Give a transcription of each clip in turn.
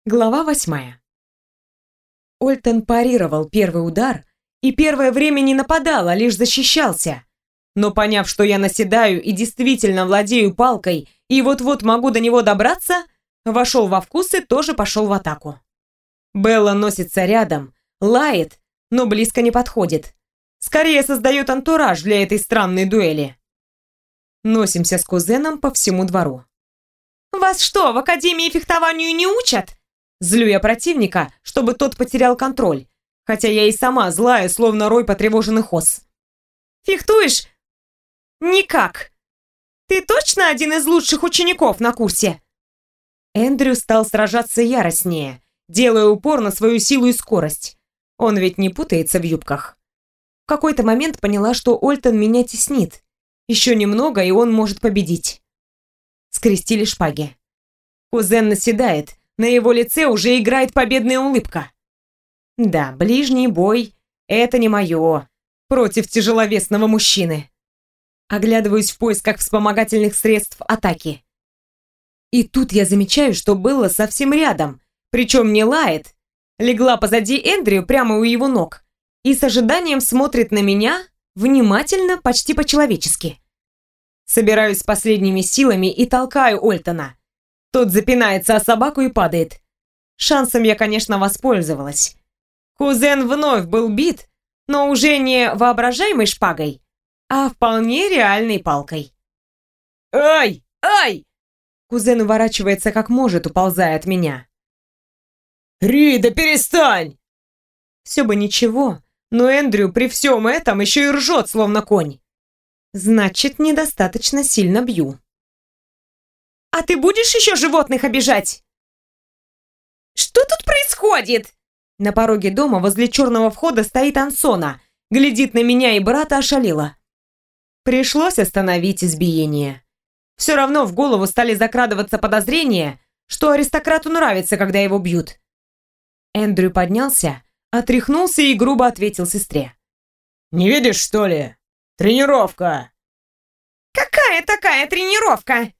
Глава 8. Ольтон парировал первый удар и первое время не нападал, а лишь защищался. Но поняв, что я наседаю и действительно владею палкой и вот-вот могу до него добраться, вошел во вкус и тоже пошел в атаку. Белла носится рядом, лает, но близко не подходит. Скорее создает антураж для этой странной дуэли. Носимся с кузеном по всему двору. «Вас что, в академии фехтованию не учат?» Злю я противника, чтобы тот потерял контроль, хотя я и сама злая, словно рой потревоженных ос. «Фехтуешь?» «Никак. Ты точно один из лучших учеников на курсе?» Эндрю стал сражаться яростнее, делая упор на свою силу и скорость. Он ведь не путается в юбках. В какой-то момент поняла, что Ольтон меня теснит. Еще немного, и он может победить. Скрестили шпаги. Кузен наседает. На его лице уже играет победная улыбка. Да, ближний бой — это не мое. Против тяжеловесного мужчины. Оглядываюсь в поисках вспомогательных средств атаки. И тут я замечаю, что Белла совсем рядом, причем не лает. Легла позади Эндрю прямо у его ног и с ожиданием смотрит на меня, внимательно, почти по-человечески. Собираюсь с последними силами и толкаю Ольтона. Тот запинается о собаку и падает. Шансом я, конечно, воспользовалась. Кузен вновь был бит, но уже не воображаемой шпагой, а вполне реальной палкой. «Ай! Ай!» Кузен уворачивается как может, уползая от меня. «Рида, перестань!» Все бы ничего, но Эндрю при всем этом еще и ржет, словно конь. Значит, недостаточно сильно бью. «А ты будешь еще животных обижать?» «Что тут происходит?» На пороге дома возле черного входа стоит Ансона, глядит на меня и брата ошалела. Пришлось остановить избиение. Все равно в голову стали закрадываться подозрения, что аристократу нравится, когда его бьют. Эндрю поднялся, отряхнулся и грубо ответил сестре. «Не видишь, что ли? Тренировка!» «Какая такая тренировка?»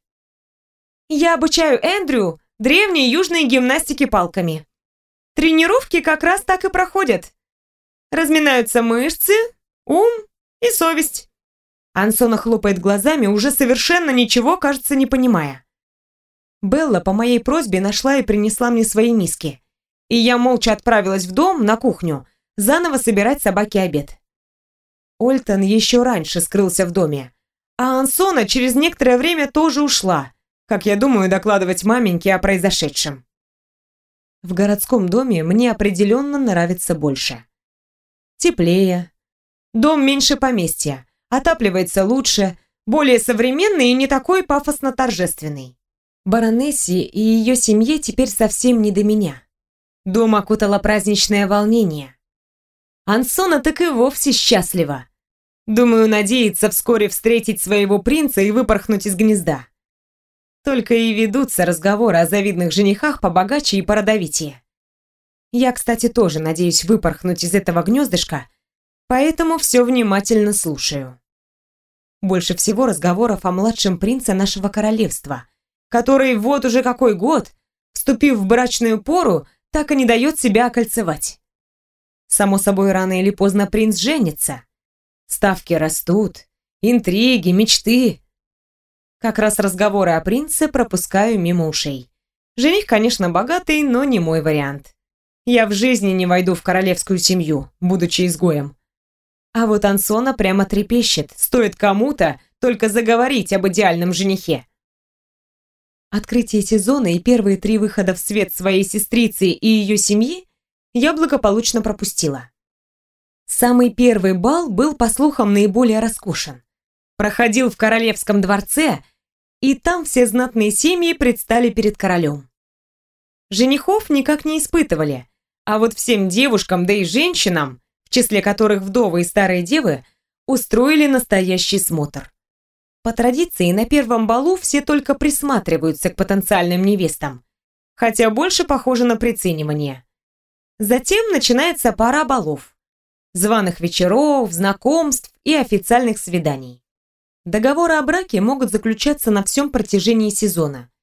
«Я обучаю Эндрю древней южной гимнастике палками. Тренировки как раз так и проходят. Разминаются мышцы, ум и совесть». Ансона хлопает глазами, уже совершенно ничего, кажется, не понимая. Белла по моей просьбе нашла и принесла мне свои миски. И я молча отправилась в дом, на кухню, заново собирать собаке обед. Ольтон еще раньше скрылся в доме, а Ансона через некоторое время тоже ушла, как я думаю, докладывать маменьке о произошедшем. В городском доме мне определенно нравится больше. Теплее. Дом меньше поместья, отапливается лучше, более современный и не такой пафосно-торжественный. Баронессе и ее семье теперь совсем не до меня. Дом окутало праздничное волнение. Ансона так и вовсе счастлива. Думаю, надеется вскоре встретить своего принца и выпорхнуть из гнезда. Только и ведутся разговоры о завидных женихах побогаче и породовитее. Я, кстати, тоже надеюсь выпорхнуть из этого гнездышка, поэтому все внимательно слушаю. Больше всего разговоров о младшем принце нашего королевства, который вот уже какой год, вступив в брачную пору, так и не дает себя окольцевать. Само собой, рано или поздно принц женится. Ставки растут, интриги, мечты. Как раз разговоры о принце пропускаю мимо ушей. Жених, конечно, богатый, но не мой вариант. Я в жизни не войду в королевскую семью, будучи изгоем. А вот Ансона прямо трепещет, стоит кому-то только заговорить об идеальном женихе. Открытие сезона и первые 3 выхода в свет своей сестрицы и ее семьи я благополучно пропустила. Самый первый бал был, по слухам, наиболее роскошен. Проходил в королевском дворце, и там все знатные семьи предстали перед королем. Женихов никак не испытывали, а вот всем девушкам, да и женщинам, в числе которых вдовы и старые девы, устроили настоящий смотр. По традиции, на первом балу все только присматриваются к потенциальным невестам, хотя больше похоже на приценивание. Затем начинается пора балов, званых вечеров, знакомств и официальных свиданий. Договоры о браке могут заключаться на всем протяжении сезона.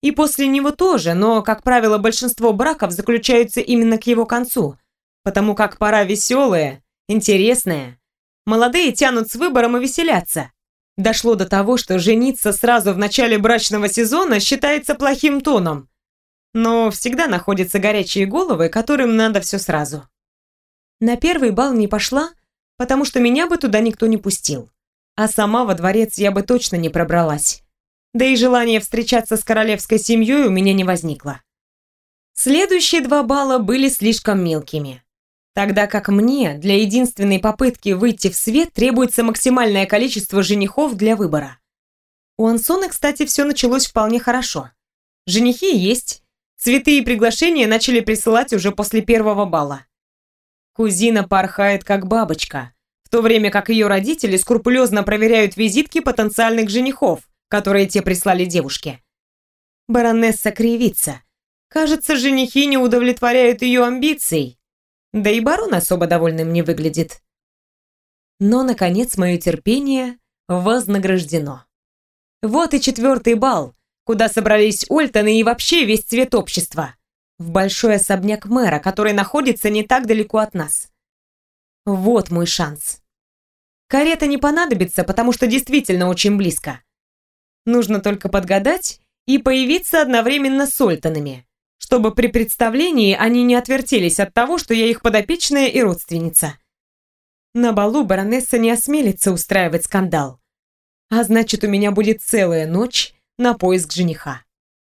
И после него тоже, но, как правило, большинство браков заключаются именно к его концу, потому как пора веселая, интересная. Молодые тянут с выбором и веселятся. Дошло до того, что жениться сразу в начале брачного сезона считается плохим тоном. Но всегда находятся горячие головы, которым надо все сразу. На первый бал не пошла, потому что меня бы туда никто не пустил. А сама во дворец я бы точно не пробралась. Да и желания встречаться с королевской семьей у меня не возникло. Следующие 2 балла были слишком мелкими. Тогда как мне для единственной попытки выйти в свет требуется максимальное количество женихов для выбора. У Ансона, кстати, все началось вполне хорошо. Женихи есть, цветы и приглашения начали присылать уже после 1-го балла. Кузина порхает как бабочка, в то время как ее родители скрупулезно проверяют визитки потенциальных женихов, которые те прислали девушке. Баронесса кривится. Кажется, женихи не удовлетворяют ее амбиций. Да и барон особо довольным не выглядит. Но, наконец, мое терпение вознаграждено. Вот и 4-й бал, куда собрались Ольтоны и вообще весь цвет общества. В большой особняк мэра, который находится не так далеко от нас. Вот мой шанс. Карета не понадобится, потому что действительно очень близко. Нужно только подгадать и появиться одновременно с Ольтонами, чтобы при представлении они не отвертелись от того, что я их подопечная и родственница. На балу баронесса не осмелится устраивать скандал. А значит, у меня будет целая ночь на поиск жениха.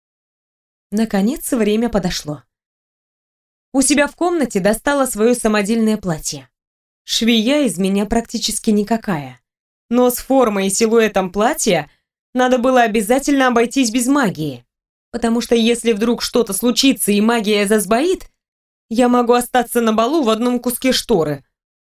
Наконец, время подошло. У себя в комнате достала свое самодельное платье. Швея из меня практически никакая. Но с формой и силуэтом платья надо было обязательно обойтись без магии. Потому что если вдруг что-то случится и магия засбоит, я могу остаться на балу в одном куске шторы.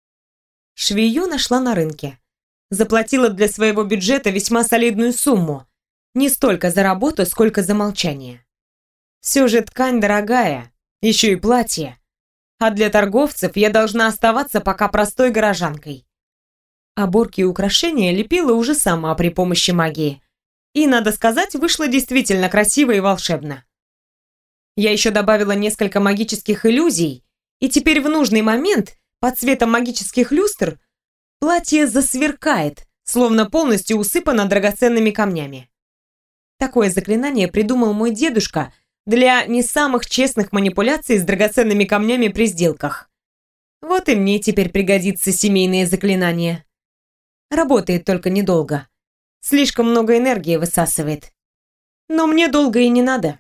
Швею нашла на рынке. Заплатила для своего бюджета весьма солидную сумму. Не столько за работу, сколько за молчание. Все же ткань дорогая, еще и платье. А для торговцев я должна оставаться пока простой горожанкой. Оборки и украшения лепила уже сама при помощи магии. И, надо сказать, вышло действительно красиво и волшебно. Я еще добавила несколько магических иллюзий, и теперь в нужный момент, под светом магических люстр, платье засверкает, словно полностью усыпано драгоценными камнями. Такое заклинание придумал мой дедушка для не самых честных манипуляций с драгоценными камнями при сделках. Вот и мне теперь пригодится семейное заклинание. Работает только недолго. Слишком много энергии высасывает. Но мне долго и не надо.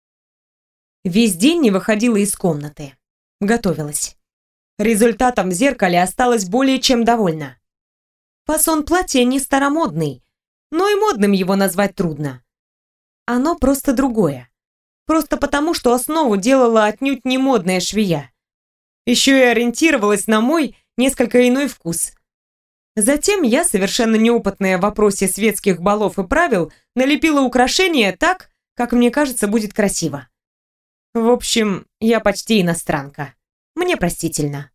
Весь день не выходила из комнаты. Готовилась. Результатом в зеркале осталась более чем довольна. Фасон платья не старомодный, но и модным его назвать трудно. Оно просто другое. Просто потому, что основу делала отнюдь не модная швея. Еще и ориентировалась на мой несколько иной вкус. Затем я, совершенно неопытная в вопросе светских балов и правил, налепила украшения так, как мне кажется, будет красиво. В общем, я почти иностранка. Мне простительно.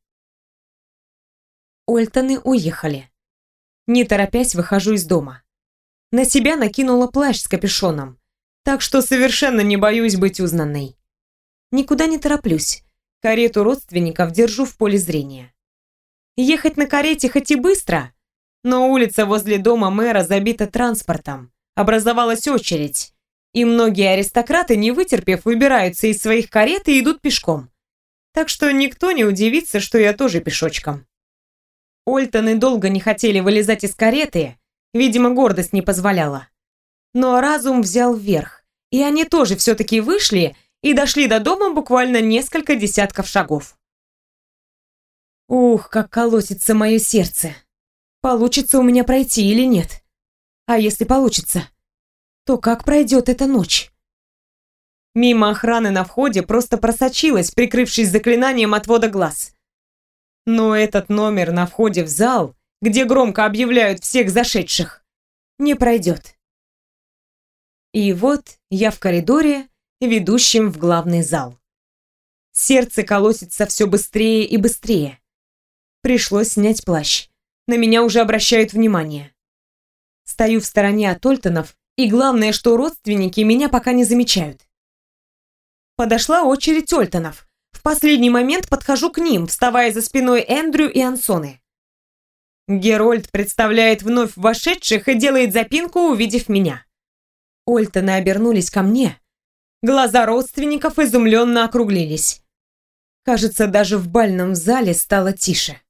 Ольтоны уехали. Не торопясь, выхожу из дома. На себя накинула плащ с капюшоном, так что совершенно не боюсь быть узнанной. Никуда не тороплюсь. Карету родственников держу в поле зрения. Ехать на карете хоть и быстро, но улица возле дома мэра забита транспортом. Образовалась очередь, и многие аристократы, не вытерпев, выбираются из своих карет и идут пешком. Так что никто не удивится, что я тоже пешочком. Ольтоны долго не хотели вылезать из кареты, видимо, гордость не позволяла. Но разум взял вверх, и они тоже все-таки вышли и дошли до дома буквально несколько десятков шагов. Ух, как колотится мое сердце. Получится у меня пройти или нет? А если получится, то как пройдет эта ночь? Мимо охраны на входе просто просочилась, прикрывшись заклинанием отвода глаз. Но этот номер на входе в зал, где громко объявляют всех зашедших, не пройдет. И вот я в коридоре, ведущем в главный зал. Сердце колотится все быстрее и быстрее. Пришлось снять плащ. На меня уже обращают внимание. Стою в стороне от Ольтонов, и главное, что родственники меня пока не замечают. Подошла очередь Ольтонов. В последний момент подхожу к ним, вставая за спиной Эндрю и Ансоны. Герольд представляет вновь вошедших и делает запинку, увидев меня. Ольтоны обернулись ко мне. Глаза родственников изумленно округлились. Кажется, даже в бальном зале стало тише.